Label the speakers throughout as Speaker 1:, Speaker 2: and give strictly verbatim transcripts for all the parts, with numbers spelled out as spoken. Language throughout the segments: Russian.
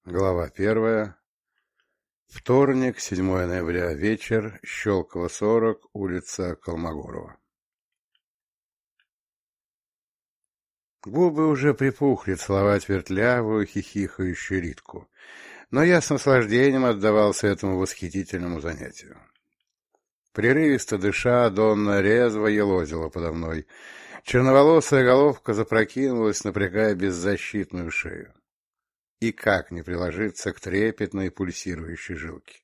Speaker 1: Глава первая. Вторник, седьмое ноября, вечер, Щелково, сорок, улица Колмогорова. Губы уже припухли целовать вертлявую, хихикающую Ритку, но я с наслаждением отдавался этому восхитительному занятию. Прерывисто дыша, Донна резво елозила подо мной. Черноволосая головка запрокинулась, напрягая беззащитную шею. И как не приложиться к трепетной пульсирующей жилке?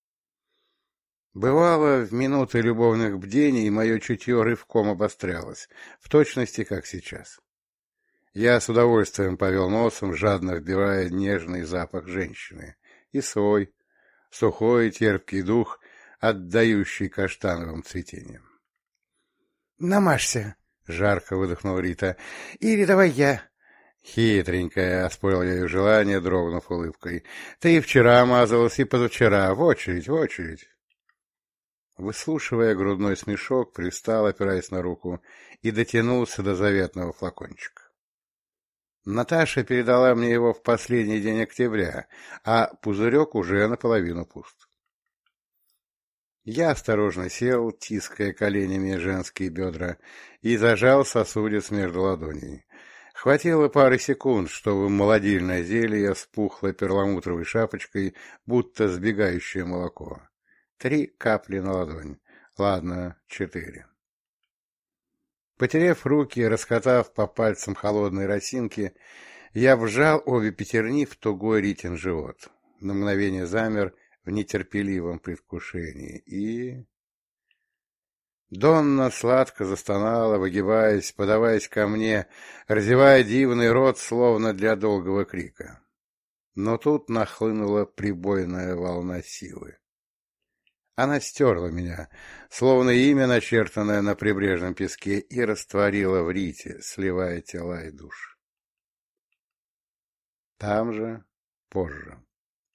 Speaker 1: Бывало, в минуты любовных бдений мое чутье рывком обострялось, в точности, как сейчас. Я с удовольствием повел носом, жадно вбирая нежный запах женщины, и свой, сухой терпкий дух, отдающий каштановым цветением. — Намажься! — жарко выдохнула Рита. — Или давай я... Хитренькая, — оспорил я ее желание, дрогнув улыбкой. — Ты и вчера мазалась, и позавчера. В очередь, в очередь. Выслушивая грудной смешок, привстал, опираясь на руку, и дотянулся до заветного флакончика. Наташа передала мне его в последний день октября, а пузырек уже наполовину пуст. Я осторожно сел, тиская коленями женские бедра, и зажал сосудец между ладоней. Хватило пары секунд, чтобы молодильное зелье спухло перламутровой шапочкой, будто сбегающее молоко. Три капли на ладонь. Ладно, четыре. Потерев руки, раскатав по пальцам холодной росинки, я вжал обе пятерни в тугой Ритин живот. На мгновение замер в нетерпеливом предвкушении и... Донна сладко застонала, выгибаясь, подаваясь ко мне, разевая дивный рот, словно для долгого крика. Но тут нахлынула прибойная волна силы. Она стерла меня, словно имя, начертанное на прибрежном песке, и растворила в Рите, сливая тела и души. Там же, позже.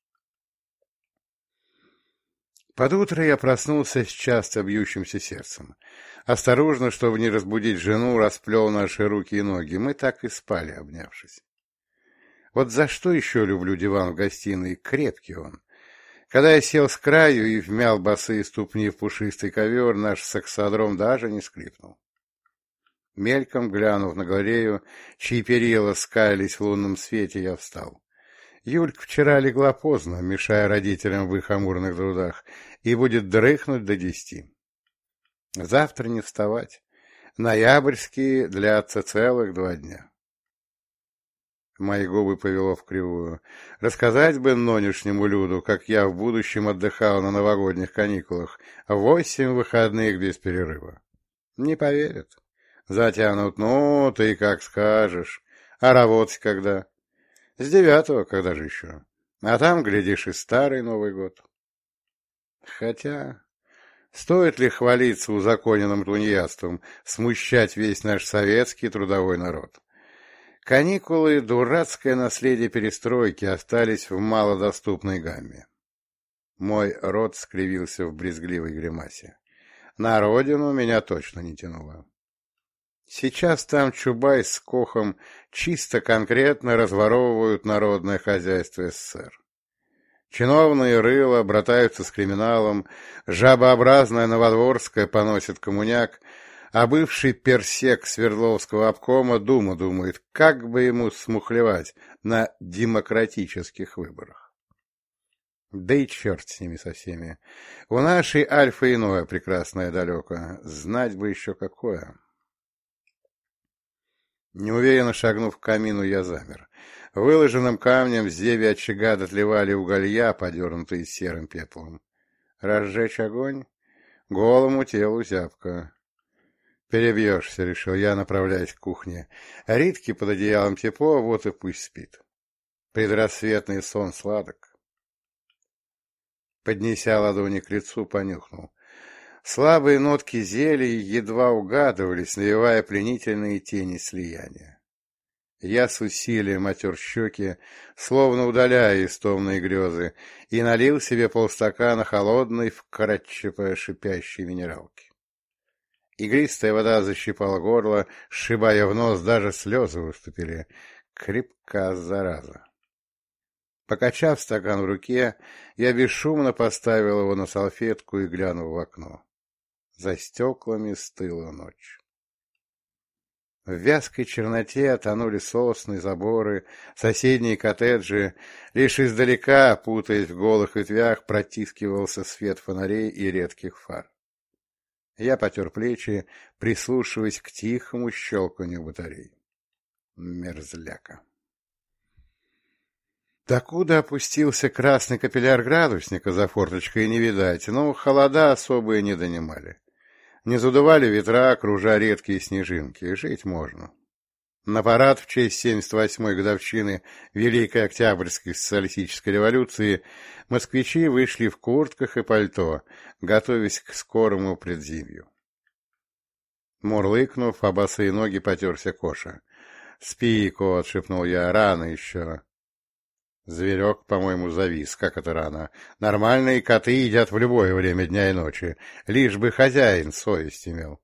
Speaker 1: Под утро я проснулся с часто бьющимся сердцем. Осторожно, чтобы не разбудить жену, расплел наши руки и ноги. Мы так и спали, обнявшись. Вот за что еще люблю диван в гостиной? Крепкий он. Когда я сел с краю и вмял босые ступни в пушистый ковер, наш саксодром даже не скрипнул. Мельком глянув на галерею, чьи перила скалились в лунном свете, я встал. Юлька вчера легла поздно, мешая родителям в их амурных трудах, и будет дрыхнуть до десяти. Завтра не вставать. Ноябрьские длятся целых два дня. Мои губы повело в кривую. Рассказать бы нонешнему люду, как я в будущем отдыхал на новогодних каникулах, восемь выходных без перерыва. Не поверят. Затянут: ну, ты как скажешь. А работать когда? С девятого, когда же еще? А там, глядишь, и старый Новый год. Хотя, стоит ли хвалиться узаконенным тунеядством, смущать весь наш советский трудовой народ? Каникулы — дурацкое наследие перестройки, остались в малодоступной гамме. Мой рот скривился в брезгливой гримасе. На родину меня точно не тянуло. Сейчас там Чубай с Кохом чисто конкретно разворовывают народное хозяйство СССР. Чиновные рыла братаются с криминалом, жабообразная Новодворская поносит коммуняк, а бывший персек Свердловского обкома дума думает, как бы ему смухлевать на демократических выборах. Да и черт с ними со всеми. У нашей Альфа иное прекрасное далеко, знать бы еще какое. Неуверенно шагнув к камину, я замер. Выложенным камнем в зеве очага дотлевали уголья, подернутые серым пеплом. Разжечь огонь? Голому телу зябко. Перебьешься, решил я, направляясь к кухне. Ритке под одеялом тепло, вот и пусть спит. Предрассветный сон сладок. Поднеся ладони к лицу, понюхнул. Слабые нотки зелий едва угадывались, навевая пленительные тени слияния. Я с усилием отер щеки, словно удаляя истомные грезы, и налил себе полстакана холодной, вкрадчиво шипящей минералки. Игристая вода защипала горло, сшибая в нос, даже слезы выступили. Крепка зараза. Покачав стакан в руке, я бесшумно поставил его на салфетку и глянул в окно. За стеклами стыла ночь. В вязкой черноте тонули сосны, заборы, соседние коттеджи. Лишь издалека, путаясь в голых ветвях, протискивался свет фонарей и редких фар. Я потер плечи, прислушиваясь к тихому щелканью батарей. Мерзляка. Докуда опустился красный капилляр градусника за форточкой не видать, но холода особые не донимали. Не задували ветра, кружа редкие снежинки, жить можно. На парад в честь семьдесят восьмой годовщины Великой Октябрьской социалистической революции москвичи вышли в куртках и пальто, готовясь к скорому предзимью. Мурлыкнув, а босые ноги потерся Коша. — Спи, кот, — шепнул я, — рано еще. Зверек, по-моему, завис. Как это рано? Нормальные коты едят в любое время дня и ночи, лишь бы хозяин совесть имел.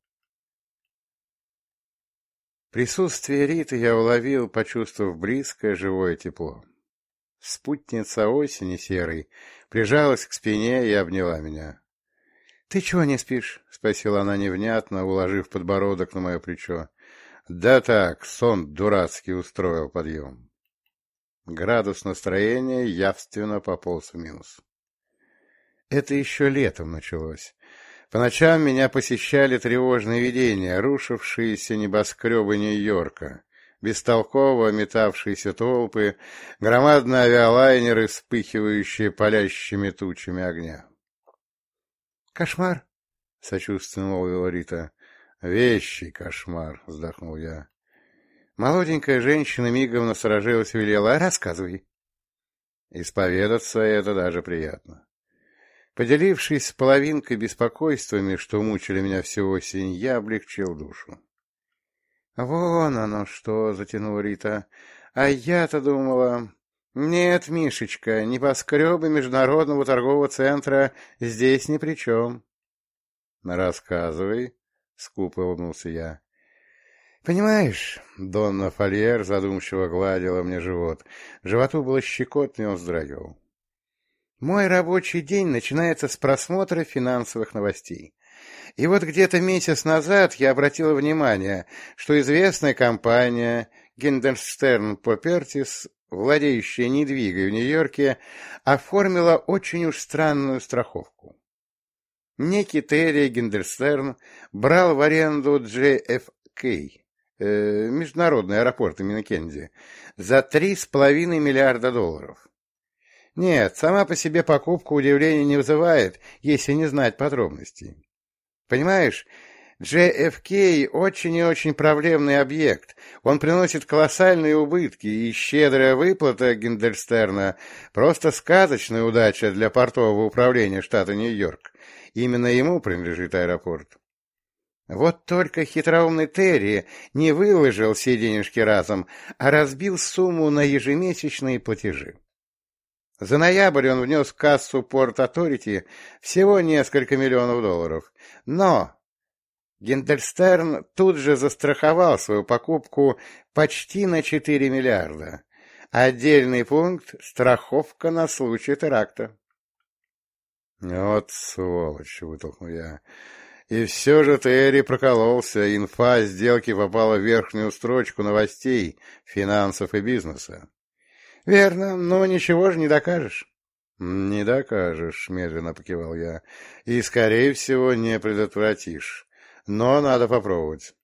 Speaker 1: Присутствие Риты я уловил, почувствовав близкое живое тепло. Спутница осени серой прижалась к спине и обняла меня. — Ты чего не спишь? — спросила она невнятно, уложив подбородок на мое плечо. — Да так, сон дурацкий устроил подъем. Градус настроения явственно пополз в минус. Это еще летом началось. По ночам меня посещали тревожные видения, рушившиеся небоскребы Нью-Йорка, бестолково метавшиеся толпы, громадные авиалайнеры, вспыхивающие палящими тучами огня. — Кошмар? — сочувственно молвила Рита. — Вещий кошмар, — вздохнул я. Молоденькая женщина мигом насторожилась и велела: — рассказывай. Исповедаться — это даже приятно. Поделившись с половинкой беспокойствами, что мучили меня всю осень, я облегчил душу. — Вон оно что, — затянула Рита. — А я-то думала... Нет, Мишечка, небоскребы Международного торгового центра здесь ни при чем. — Рассказывай, — скупо улыбнулся я. «Понимаешь, — Донна Фольер задумчиво гладила мне живот, животу было щекотно, и он вздрагивал. Мой рабочий день начинается с просмотра финансовых новостей. И вот где-то месяц назад я обратила внимание, что известная компания Гиндерстерн Пропертис, владеющая недвигой в Нью-Йорке, оформила очень уж странную страховку. Некий Терри Гиндерстерн брал в аренду джей эф кей, международный аэропорт имени Кеннеди, за три с половиной миллиарда долларов. Нет, сама по себе покупка удивления не вызывает, если не знать подробностей. Понимаешь, джей эф кей очень и очень проблемный объект. Он приносит колоссальные убытки, и щедрая выплата Гиндерстерна — просто сказочная удача для портового управления штата Нью-Йорк. Именно ему принадлежит аэропорт. Вот только хитроумный Терри не выложил все денежки разом, а разбил сумму на ежемесячные платежи. За ноябрь он внес в кассу Port Authority всего несколько миллионов долларов. Но Гиндерстерн тут же застраховал свою покупку почти на четыре миллиарда. Отдельный пункт — страховка на случай теракта. — Вот сволочь, — вытолкнул я. И все же Терри прокололся, инфа сделки попала в верхнюю строчку новостей, финансов и бизнеса. — Верно, но ничего же не докажешь. — Не докажешь, — медленно покивал я, — и, скорее всего, не предотвратишь. Но надо попробовать.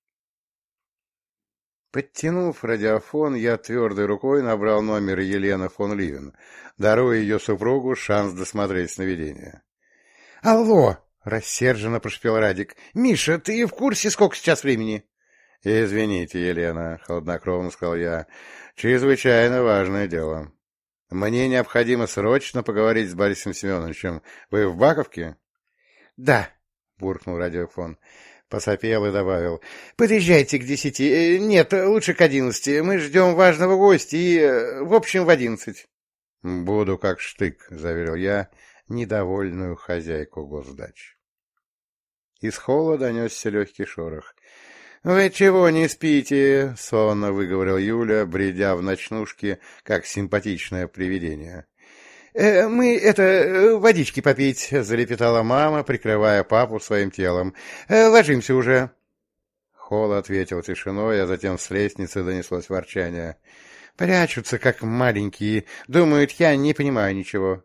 Speaker 1: Подтянув радиофон, я твердой рукой набрал номер Елены фон Ливен, даруя ее супругу шанс досмотреть сновидение. — Алло! — рассерженно прошипел Радик. — Миша, ты в курсе, сколько сейчас времени? — Извините, Елена, — хладнокровно сказал я, — чрезвычайно важное дело. Мне необходимо срочно поговорить с Борисом Семеновичем. Вы в Баковке? — Да, — буркнул радиофон. Посопел и добавил. — Подъезжайте к десяти. Нет, лучше к одиннадцати. Мы ждем важного гостя и, в общем, в одиннадцать. — Буду как штык, — заверил я недовольную хозяйку госдач. Из холла донесся легкий шорох. — Вы чего не спите? — сонно выговорил Юля, бредя в ночнушке, как симпатичное привидение. «Э, — Мы, это, э, водички попить, — залепетала мама, прикрывая папу своим телом. Э, — Ложимся уже. Холл ответил тишиной, а затем с лестницы донеслось ворчание. — Прячутся, как маленькие, думают, я не понимаю ничего.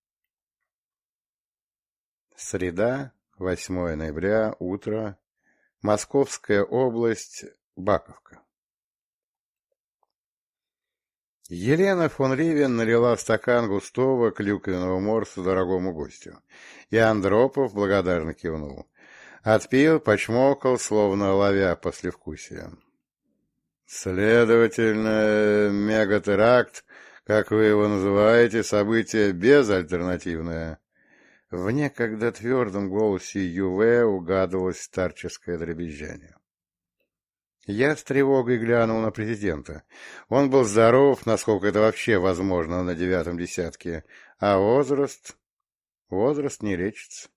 Speaker 1: Среда, восьмое ноября, утро. Московская область, Баковка. Елена фон Ривен налила в стакан густого клюквенного морса дорогому гостю, и Андропов благодарно кивнул. Отпил, почмокал, словно ловя послевкусие. Следовательно, мегатеракт, как вы его называете, событие безальтернативное. В некогда твердом голосе Юве угадывалось старческое дребезжание. Я с тревогой глянул на президента. Он был здоров, насколько это вообще возможно на девятом десятке, а возраст... Возраст не лечится.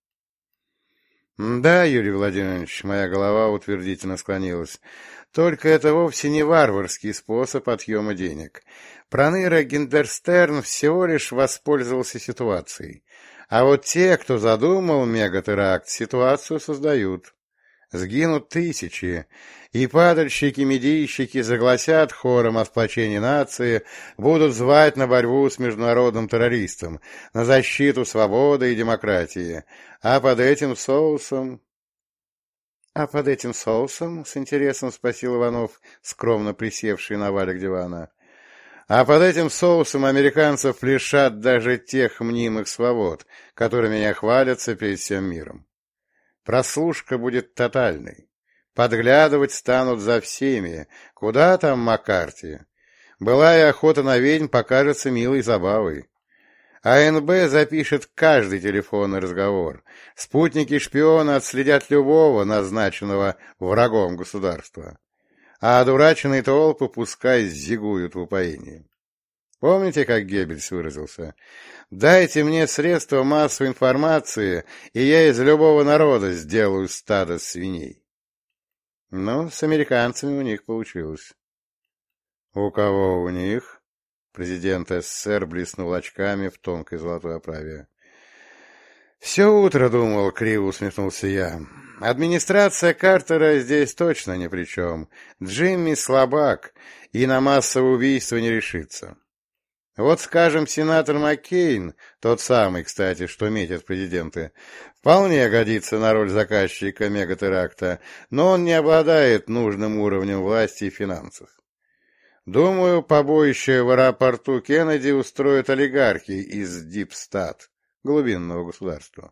Speaker 1: Да, Юрий Владимирович, моя голова утвердительно склонилась. Только это вовсе не варварский способ отъема денег. Проныра Гиндерстерн всего лишь воспользовался ситуацией. А вот те, кто задумал мегатеракт, ситуацию создают. Сгинут тысячи, и падальщики-медийщики загласят хором о сплочении нации, будут звать на борьбу с международным террористом, на защиту свободы и демократии. А под этим соусом... — А под этим соусом? — с интересом спросил Иванов, скромно присевший на валик дивана. — А под этим соусом американцев лишат даже тех мнимых свобод, которыми они хвалятся перед всем миром. Прослушка будет тотальной. Подглядывать станут за всеми. Куда там Маккарти? Былая охота на ведьм покажется милой забавой. АНБ запишет каждый телефонный разговор. Спутники-шпиона отследят любого, назначенного врагом государства. А одураченные толпы пускай зигуют в упоении. Помните, как Геббельс выразился? «Дайте мне средства массовой информации, и я из любого народа сделаю стадо свиней». Ну, с американцами у них получилось. — У кого у них? — президент СССР блеснул очками в тонкой золотой оправе. — Все утро думал, — криво усмехнулся я. — Администрация Картера здесь точно ни при чем. Джимми слабак и на массовое убийство не решится. Вот, скажем, сенатор Маккейн, тот самый, кстати, что метит президенты, вполне годится на роль заказчика мегатеракта, но он не обладает нужным уровнем власти и финансов. Думаю, побоище в аэропорту Кеннеди устроят олигархи из Дипстат, глубинного государства.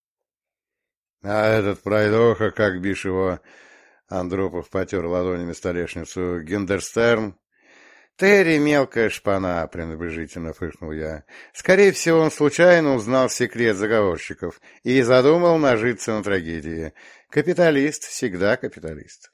Speaker 1: А этот пройдоха, как бишь его, Андропов потер ладонями столешницу, Гиндерстерн. «Терри — мелкая шпана», — пренебрежительно фыркнул я. «Скорее всего, он случайно узнал секрет заговорщиков и задумал нажиться на трагедии. Капиталист всегда капиталист».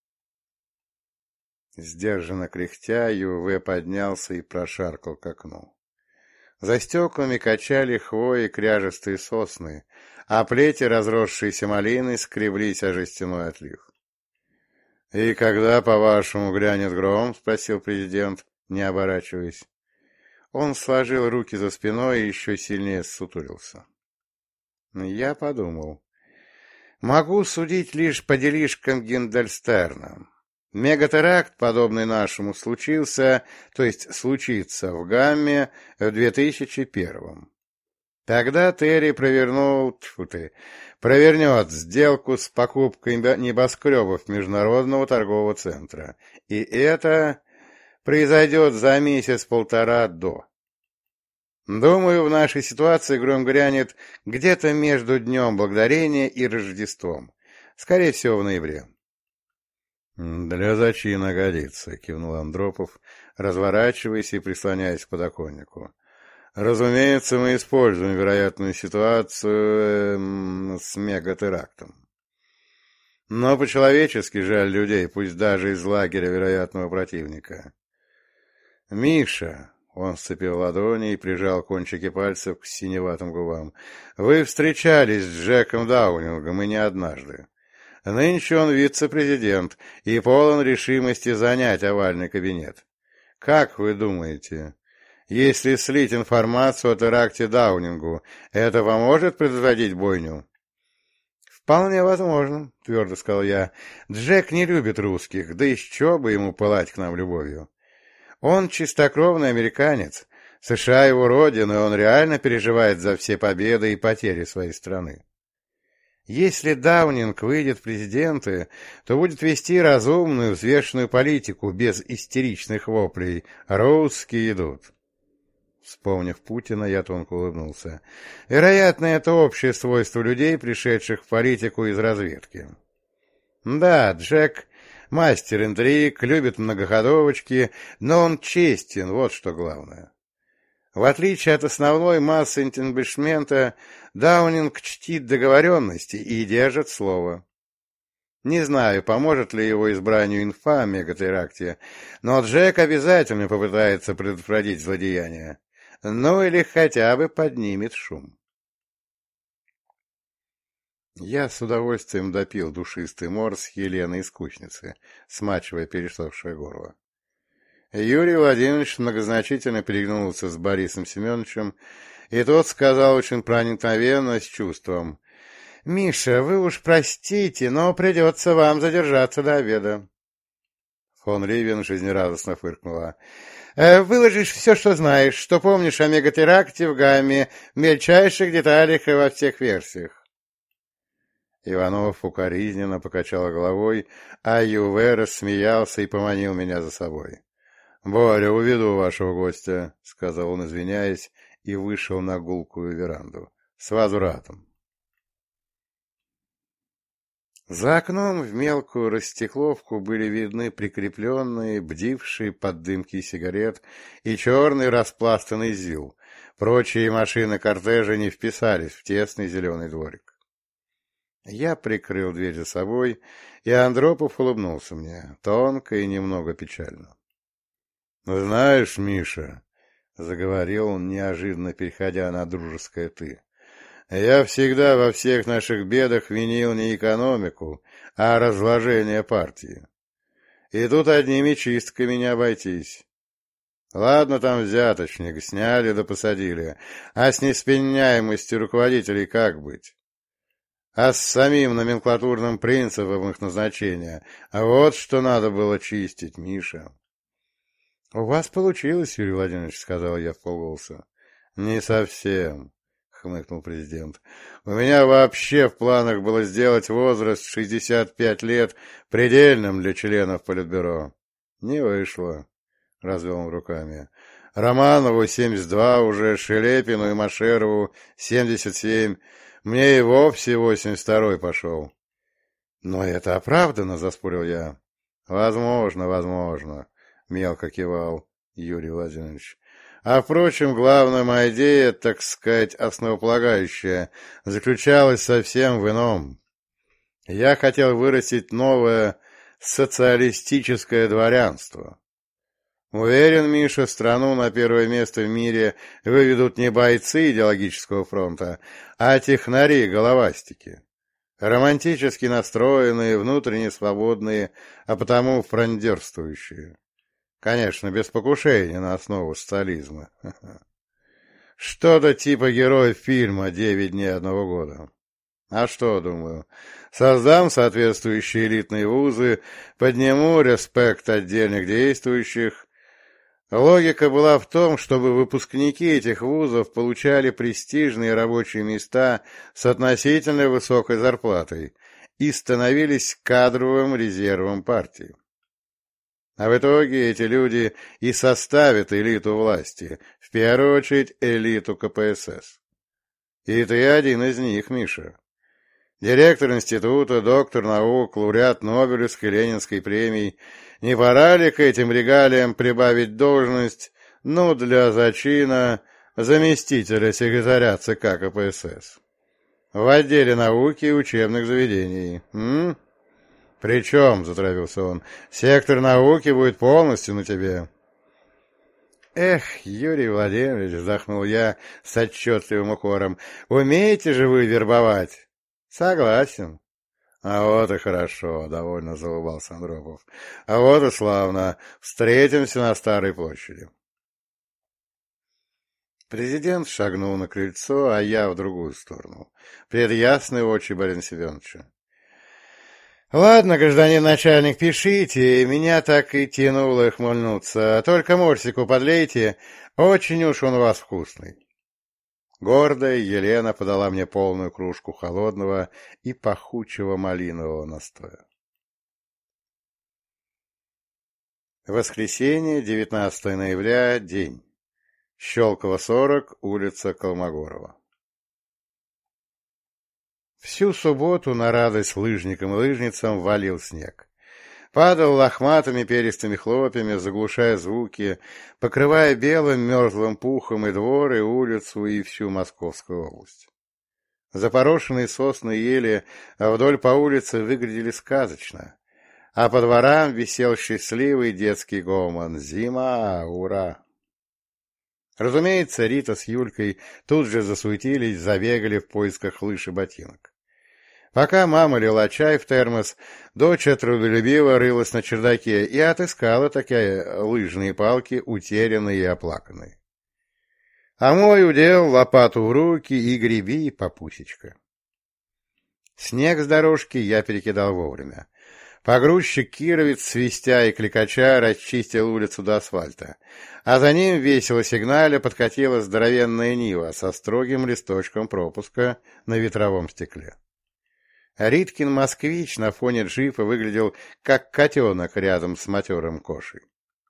Speaker 1: Сдержанно кряхтя, Юве поднялся и прошаркал к окну. За стеклами качали хвои кряжестые сосны, а плети разросшиеся малины скреблись о жестяной отлив. — И когда, по-вашему, грянет гром? — спросил президент, не оборачиваясь. Он сложил руки за спиной и еще сильнее ссутулился. Я подумал. Могу судить лишь по делишкам Гиндельстерна. Мегатеракт, подобный нашему, случился, то есть случится в Гамме в две тысячи первом. Тогда Терри провернул, тьфу ты, провернет сделку с покупкой небоскребов Международного торгового центра. И это произойдет за месяц-полтора до. Думаю, в нашей ситуации гром грянет где-то между Днем Благодарения и Рождеством. Скорее всего, в ноябре. — Для зачина годится, — кивнул Андропов, разворачиваясь и прислоняясь к подоконнику. Разумеется, мы используем вероятную ситуацию э, с мегатерактом. Но по-человечески жаль людей, пусть даже из лагеря вероятного противника. «Миша», — он сцепил ладони и прижал кончики пальцев к синеватым губам, — «вы встречались с Джеком Даунингом и не однажды. Нынче он вице-президент и полон решимости занять овальный кабинет. Как вы думаете, если слить информацию о теракте Даунингу, это поможет предотвратить бойню? «Вполне возможно», — твердо сказал я. «Джек не любит русских, да еще бы ему пылать к нам любовью. Он чистокровный американец. США его родина, и он реально переживает за все победы и потери своей страны. Если Даунинг выйдет в президенты, то будет вести разумную, взвешенную политику, без истеричных воплей. Русские идут». Вспомнив Путина, я тонко улыбнулся. Вероятно, это общее свойство людей, пришедших в политику из разведки. Да, Джек — мастер интриг, любит многоходовочки, но он честен, вот что главное. В отличие от основной массы интенбешмента, Даунинг чтит договоренности и держит слово. Не знаю, поможет ли его избранию инфа о мегатеракте, но Джек обязательно попытается предотвратить злодеяние. Ну или хотя бы поднимет шум. Я с удовольствием допил душистый морс Елены из кучницы, смачивая пересохшее горло. Юрий Владимирович многозначительно переглянулся с Борисом Семеновичем, и тот сказал очень проникновенно, с чувством: «Миша, вы уж простите, но придется вам задержаться до обеда». Фон Ривен жизнерадостно фыркнула. «Выложишь все, что знаешь, что помнишь о мегатеракте в Гамме, в мельчайших деталях и во всех версиях». Иванов укоризненно покачал головой, а Юве рассмеялся и поманил меня за собой. «Боря, уведу вашего гостя», — сказал он, извиняясь, и вышел на гулкую веранду. «С возвратом». За окном в мелкую растекловку были видны прикрепленные, бдившие под дымки сигарет и черный распластанный ЗИЛ. Прочие машины кортежа не вписались в тесный зеленый дворик. Я прикрыл дверь за собой, и Андропов улыбнулся мне, тонко и немного печально. — Знаешь, Миша, — заговорил он, неожиданно переходя на дружеское «ты», — я всегда во всех наших бедах винил не экономику, а разложение партии. И тут одними чистками не обойтись. Ладно, там взяточник, сняли да посадили, а с неспеняемостью руководителей как быть? А с самим номенклатурным принципом их назначения, а вот что надо было чистить, Миша. — У вас получилось, Юрий Владимирович, — сказал я вполголоса. — Не совсем. — хмыкнул президент. — У меня вообще в планах было сделать возраст шестьдесят пять лет предельным для членов Политбюро. Не вышло, — развел он руками. Романову семьдесят два уже, Шелепину и Машерову семьдесят семь, мне и вовсе восемьдесят второй пошел. — Но это оправдано, — заспорил я. — Возможно, возможно, — мелко кивал Юрий Владимирович. А, впрочем, главная моя идея, так сказать, основополагающая, заключалась совсем в ином. Я хотел вырастить новое социалистическое дворянство. Уверен, Миша, страну на первое место в мире выведут не бойцы идеологического фронта, а технари-головастики. Романтически настроенные, внутренне свободные, а потому фрондерствующие. Конечно, без покушения на основу социализма. Что-то типа героев фильма «Девять дней одного года». А что, думаю, создам соответствующие элитные вузы, подниму респект отдельных действующих. Логика была в том, чтобы выпускники этих вузов получали престижные рабочие места с относительно высокой зарплатой и становились кадровым резервом партии. А в итоге эти люди и составят элиту власти, в первую очередь элиту ка пэ эс эс. И ты один из них, Миша. Директор института, доктор наук, лауреат Нобелевской, Ленинской премий. Не пора ли к этим регалиям прибавить должность, ну, для зачина, заместителя секретаря ЦК ка пэ эс эс? В отделе науки и учебных заведений, м? «Причем, — затравился он, — сектор науки будет полностью на тебе». «Эх, Юрий Владимирович, — вздохнул я с отчетливым укором, — умеете же вы вербовать?» «Согласен. — А вот и хорошо, — довольно заулыбался Андропов. — А вот и славно. Встретимся на Старой площади. Президент шагнул на крыльцо, а я в другую сторону. Пред ясные очи Бориса Семеновича. — Ладно, гражданин начальник, пишите. Меня так и тянуло хмыльнуться. Только морсику подлейте. Очень уж он у вас вкусный. Гордая Елена подала мне полную кружку холодного и пахучего малинового настоя. Воскресенье, девятнадцатое ноября, день. Щелково, сорок, улица Колмогорова. Всю субботу на радость лыжникам и лыжницам валил снег. Падал лохматыми перистыми хлопьями, заглушая звуки, покрывая белым мерзлым пухом и двор, и улицу, и всю Московскую область. Запорошенные сосны и ели вдоль по улице выглядели сказочно, а по дворам висел счастливый детский гомон «Зима! Ура!». Разумеется, Рита с Юлькой тут же засуетились, забегали в поисках лыж и ботинок. Пока мама лила чай в термос, дочь трудолюбиво рылась на чердаке и отыскала такие лыжные палки, утерянные и оплаканные. А мой удел — лопату в руки и греби, попусечка. Снег с дорожки я перекидал вовремя. Погрузчик Кировец, свистя и кликача, расчистил улицу до асфальта, а за ним, весело сигналя, подкатила здоровенная Нива со строгим листочком пропуска на ветровом стекле. Риткин москвич на фоне джипа выглядел как котенок рядом с матерым Кошей.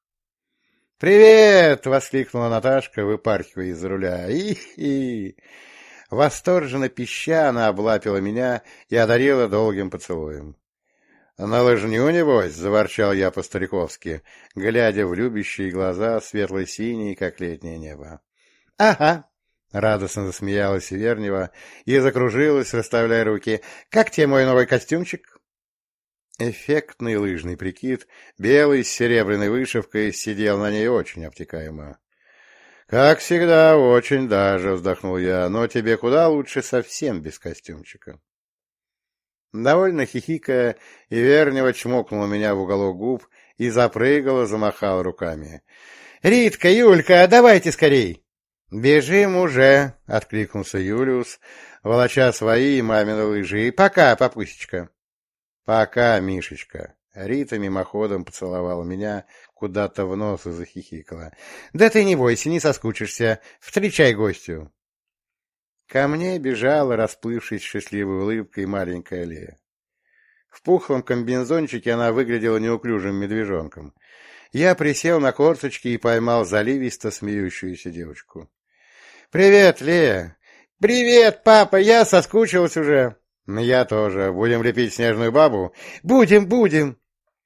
Speaker 1: «Привет!» — воскликнула Наташка, выпархивая из-за руля. «И-и!» Восторженно пища она облапила меня и одарила долгим поцелуем. «На лыжню, небось?» — заворчал я по-стариковски, глядя в любящие глаза, светло-синие, как летнее небо. «Ага!» — радостно засмеялась Вернева и закружилась, расставляя руки. «Как тебе мой новый костюмчик?» Эффектный лыжный прикид, белый с серебряной вышивкой, сидел на ней очень обтекаемо. «Как всегда, очень даже», — вздохнул я, — «но тебе куда лучше совсем без костюмчика». Довольно хихикая, Ивернева чмокнула меня в уголок губ и запрыгала, замахала руками. — Ритка, Юлька, давайте скорей! — Бежим уже! — откликнулся Юлиус, волоча свои и мамины лыжи. — Пока, папусечка! — Пока, Мишечка! Рита мимоходом поцеловала меня куда-то в нос и захихикала. — Да ты не бойся, не соскучишься. Встречай гостю! Ко мне бежала, расплывшись счастливой улыбкой, маленькая Лея. В пухлом комбинезончике она выглядела неуклюжим медвежонком. Я присел на корточки и поймал заливисто смеющуюся девочку. — Привет, Лея! — Привет, папа! Я соскучилась уже! — Я тоже. Будем лепить снежную бабу? — Будем, будем!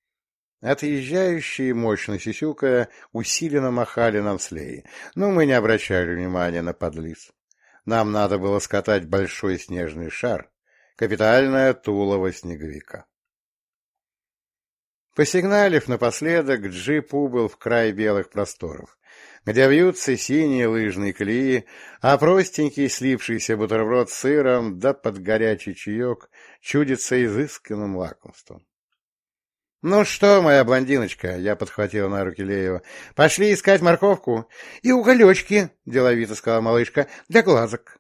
Speaker 1: Отъезжающие, мощно сисюкая, усиленно махали нам с Леей, но мы не обращали внимания на подлиз. Нам надо было скатать большой снежный шар, капитальное тулово снеговика. Посигналив напоследок, джип убыл в край белых просторов, где вьются синие лыжные колеи, а простенький слипшийся бутерброд с сыром да под горячий чаек чудится изысканным лакомством. — Ну что, моя блондиночка, — я подхватила на руки Леева, — пошли искать морковку. — И уголечки, — деловито сказала малышка, — для глазок.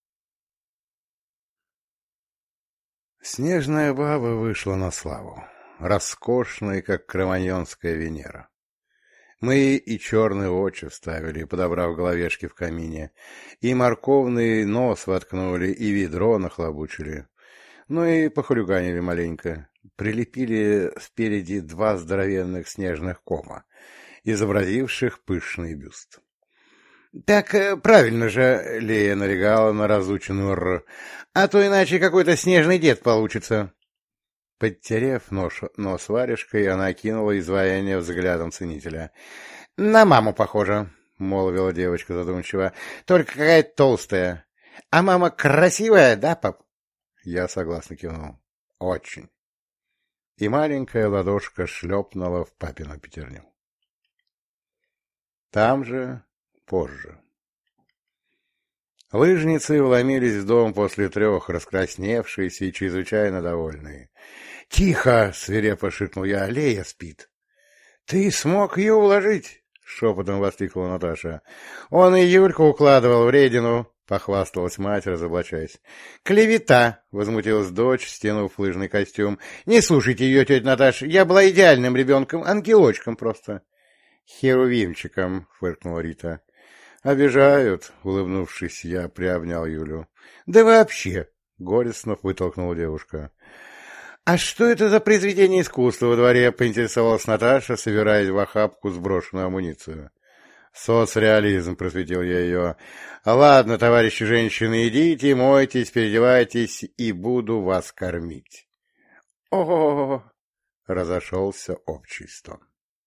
Speaker 1: Снежная баба вышла на славу, роскошная, как кроманьонская Венера. Мы и черные очи вставили, подобрав головешки в камине, и морковный нос воткнули, и ведро нахлобучили. Ну и похулиганили маленько. Прилепили спереди два здоровенных снежных кома, изобразивших пышный бюст. — Так правильно же, — Лея налегала на разученную «р», — а то иначе какой-то снежный дед получится. Подтерев нос, нос варежкой, она кинула изваяние взглядом ценителя. — На маму похоже, — молвила девочка задумчиво, — только какая-то толстая. — А мама красивая, да, пап? Я согласно кивнул. — Очень. И маленькая ладошка шлепнула в папину пятерню. Там же позже. Лыжницы вломились в дом после трех, раскрасневшиеся и чрезвычайно довольные. — Тихо! — свирепо шикнул я. — Лея спит. — Ты смог ее уложить? — шепотом воскликнула Наташа. — Он и Юльку укладывал, вредину, — похвасталась мать, разоблачаясь. — Клевета! — возмутилась дочь, стянув лыжный костюм. — Не слушайте ее, тетя Наташа, я была идеальным ребенком, ангелочком просто. — Херувимчиком, — фыркнула Рита. — Обижают, — улыбнувшись, я приобнял Юлю. — Да вообще, — горестно вытолкнула девушка. — А что это за произведение искусства во дворе? — поинтересовалась Наташа, собираясь в охапку сброшенную амуницию. — Соцреализм, — просветил я ее. — Ладно, товарищи женщины, идите, мойтесь, переодевайтесь, и буду вас кормить. — О-о-о! — разошелся общий стон.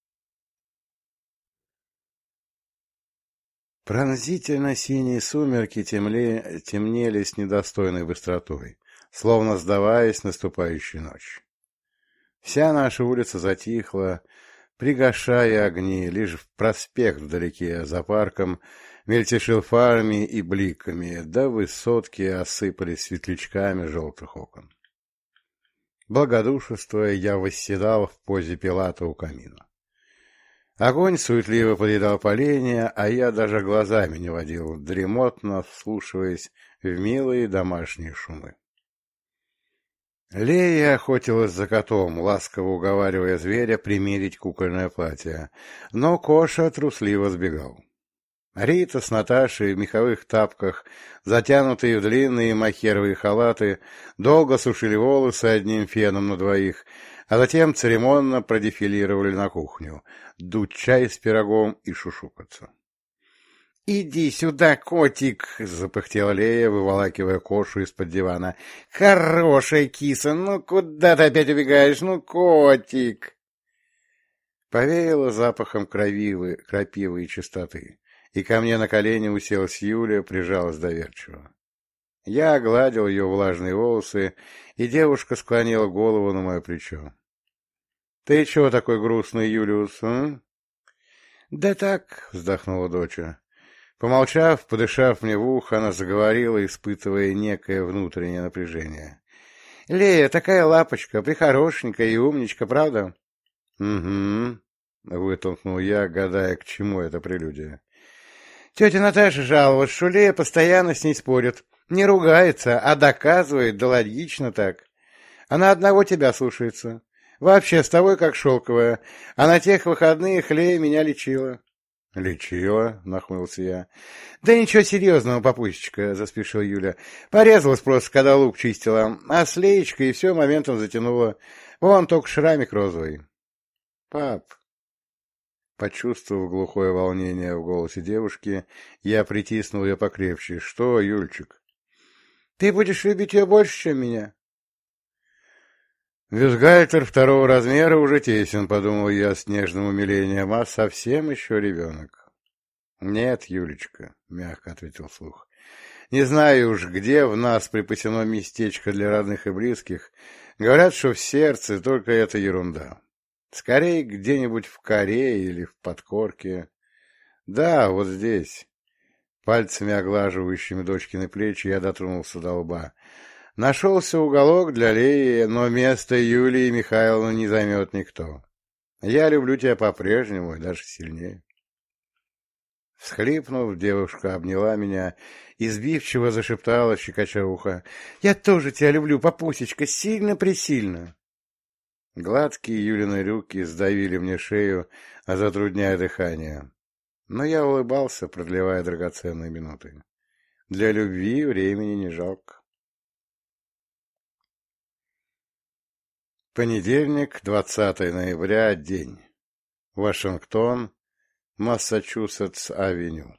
Speaker 1: Пронзительно синие сумерки темле... темнели с недостойной быстротой, словно сдаваясь наступающей ночи. Вся наша улица затихла, пригашая огни, лишь проспект вдалеке, за парком, мельтешил фарами и бликами, да высотки осыпались светлячками желтых окон. Благодушествуя, я восседал в позе Пилата у камина. Огонь суетливо подъедал поленья, а я даже глазами не водил, дремотно вслушиваясь в милые домашние шумы. Лея охотилась за котом, ласково уговаривая зверя примерить кукольное платье, но Коша трусливо сбегал. Рита с Наташей в меховых тапках, затянутые в длинные махеровые халаты, долго сушили волосы одним феном на двоих, а затем церемонно продефилировали на кухню, дуть чай с пирогом и шушукаться. — Иди сюда, котик! — запыхтела Лея, выволакивая Кошу из-под дивана. — Хорошая киса! Ну куда ты опять убегаешь? Ну, котик! Повеяло запахом кровивы, крапивы и чистоты, и ко мне на колени уселась Юля, прижалась доверчиво. Я огладил ее влажные волосы, и девушка склонила голову на мое плечо. — Ты чего такой грустный, Юлиус, а? — Да так, — вздохнула доча. Помолчав, подышав мне в ухо, она заговорила, испытывая некое внутреннее напряжение. — Лея такая лапочка, прихорошенькая и умничка, правда? — Угу, — вытолкнул я, гадая, к чему это прелюдия. — Тетя Наташа жаловалась, что Лея постоянно с ней спорит. Не ругается, а доказывает, да логично так. Она одного тебя слушается. Вообще, с тобой как шелковая. А на тех выходных Лея меня лечила. — Лечила? — нахмурился я. — Да ничего серьезного, папусечка, — заспешила Юля. — Порезалась просто, когда лук чистила. А с Леечкой и все моментом затянула. Вон только шрамик розовый. — Пап... Почувствовав глухое волнение в голосе девушки, я притиснул ее покрепче. — Что, Юльчик? — Ты будешь любить ее больше, чем меня? Бюстгальтер второго размера уже тесен, — подумал я с нежным умилением, — а совсем еще ребенок. — Нет, Юлечка, — мягко ответил вслух. — Не знаю уж, где в нас припасено местечко для родных и близких. Говорят, что в сердце, только это ерунда. Скорее где-нибудь в коре или в подкорке. Да, вот здесь. Пальцами оглаживающими дочкины плечи я дотронулся до лба. Нашелся уголок для Леи, но место Юлии Михайловны не займет никто. Я люблю тебя по-прежнему и даже сильнее. Всхлипнув, девушка обняла меня и сбивчиво зашептала, щекоча ухо. — Я тоже тебя люблю, папусечка, сильно-пресильно. Гладкие Юлины руки сдавили мне шею, затрудняя дыхание. Но я улыбался, продлевая драгоценные минуты. Для любви времени не жалко. Понедельник, двадцатое ноября, день. Вашингтон, Массачусетс-авеню.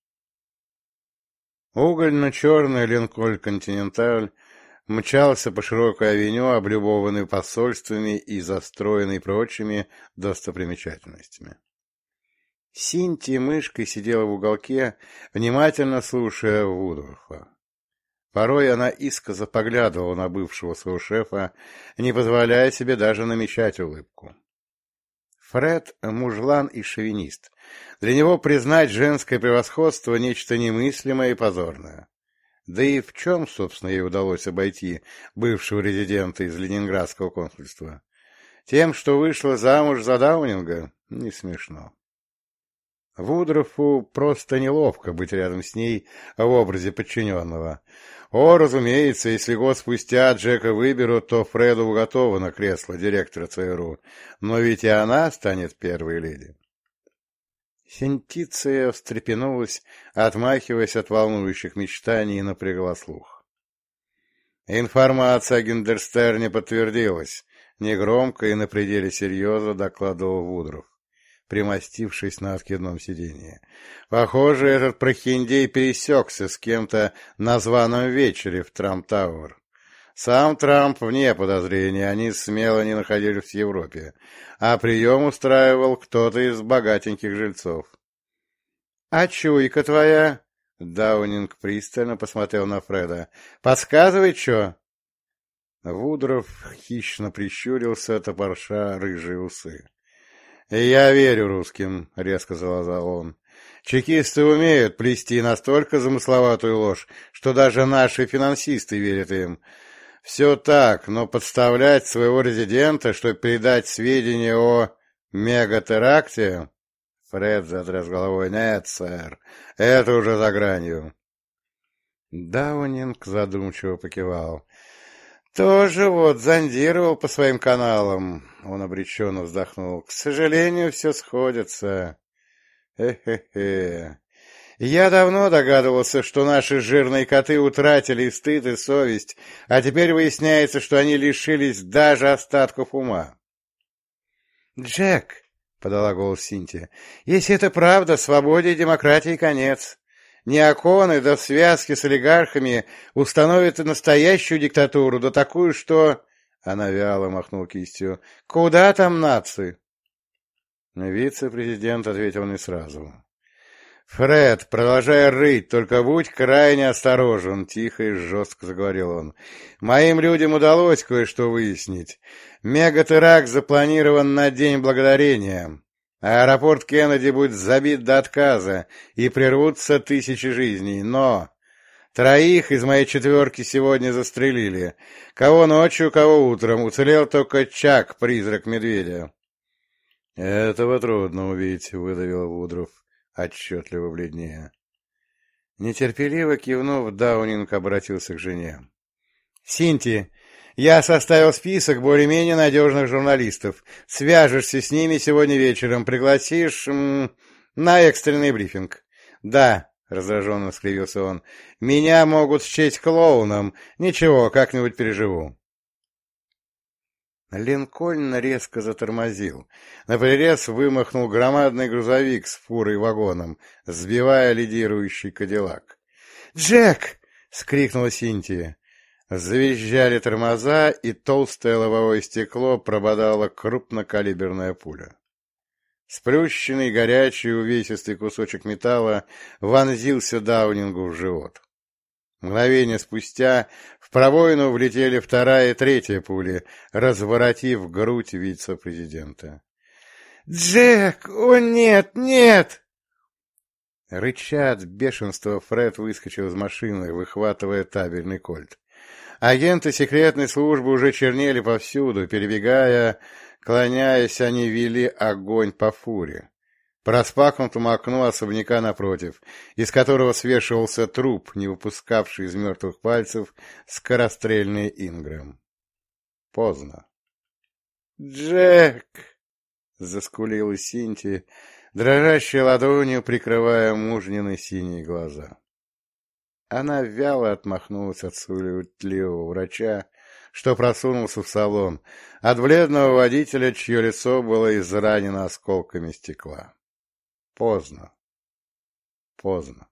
Speaker 1: Угольно-черный Линкольн Континенталь мчался по широкой авеню, облюбованной посольствами и застроенной прочими достопримечательностями. Синтия мышкой сидела в уголке, внимательно слушая Вудорфа. Порой она искоса поглядывала на бывшего своего шефа, не позволяя себе даже намечать улыбку. Фред — мужлан и шовинист. Для него признать женское превосходство — нечто немыслимое и позорное. Да и в чем, собственно, ей удалось обойти бывшего резидента из Ленинградского консульства? Тем, что вышла замуж за Даунинга? Не смешно. Вудрофу просто неловко быть рядом с ней в образе подчиненного. О, разумеется, если год спустя Джека выберут, то Фреду уготовано кресло директора ЦРУ, но ведь и она станет первой леди. Синтиция встрепенулась, отмахиваясь от волнующих мечтаний, и напрягла слух. Информация о Гиндерстерне подтвердилась, негромко и на пределе серьеза докладывал Вудров, примостившись на откидном сиденье. Похоже, этот прохиндей пересекся с кем-то на званом вечере в Трамп-Тауэр. Сам Трамп вне подозрения, они смело не находились в Европе, а прием устраивал кто-то из богатеньких жильцов. — А чуйка твоя? — Даунинг пристально посмотрел на Фреда. — Подсказывай, чё? Вудров хищно прищурился, топорша рыжие усы. — Я верю русским, — резко сказал он. — Чекисты умеют плести настолько замысловатую ложь, что даже наши финансисты верят им. Все так, но подставлять своего резидента, чтобы передать сведения о мегатеракте... Фред затряс головой. Нет, сэр, это уже за гранью. Даунинг задумчиво покивал. Тоже вот зондировал по своим каналам. Он обреченно вздохнул. К сожалению, все сходится. Хе-хе-хе. Я давно догадывался, что наши жирные коты утратили и стыд, и совесть, а теперь выясняется, что они лишились даже остатков ума. — Джек, — подала голос Синтия, — если это правда, свободе и демократии конец. Неоконы, да в связке с олигархами, установят настоящую диктатуру, да такую, что... Она вяло махнула кистью. — Куда там нации? Вице-президент ответил не сразу. «Фред, продолжай рыть, только будь крайне осторожен», — тихо и жестко заговорил он. «Моим людям удалось кое-что выяснить. Мегатеракт запланирован на День Благодарения. Аэропорт Кеннеди будет забит до отказа, и прервутся тысячи жизней. Но троих из моей четверки сегодня застрелили. Кого ночью, кого утром. Уцелел только Чак, призрак медведя». «Этого трудно увидеть», — выдавил Вудров, отчетливо бледнее. Нетерпеливо кивнув, Даунинг обратился к жене. — Синти, я составил список более-менее надежных журналистов. Свяжешься с ними сегодня вечером, пригласишь м, на экстренный брифинг. — Да, — раздраженно скривился он, — меня могут счесть клоуном. Ничего, как-нибудь переживу. Линкольн резко затормозил. Наперерез вымахнул громадный грузовик с фурой и вагоном, сбивая лидирующий кадиллак. «Джек!» — скрикнула Синтия. Завизжали тормоза, и толстое лобовое стекло прободала крупнокалиберная пуля. Сплющенный, горячий, увесистый кусочек металла вонзился Даунингу в живот. Мгновение спустя в пробоину влетели вторая и третья пули, разворотив грудь вице-президента. «Джек! О, нет, нет!» Рыча от бешенства, Фред выскочил из машины, выхватывая табельный кольт. Агенты секретной службы уже чернели повсюду, перебегая, клоняясь, они вели огонь по фуре. По распахнутому окну особняка напротив, из которого свешивался труп, не выпускавший из мертвых пальцев скорострельный Ингрэм. Поздно. «Джек!» — заскулила Синти, дрожащей ладонью прикрывая мужнины синие глаза. Она вяло отмахнулась от суетливого врача, что просунулся в салон, от бледного водителя, чье лицо было изранено осколками стекла. Поздно. Поздно.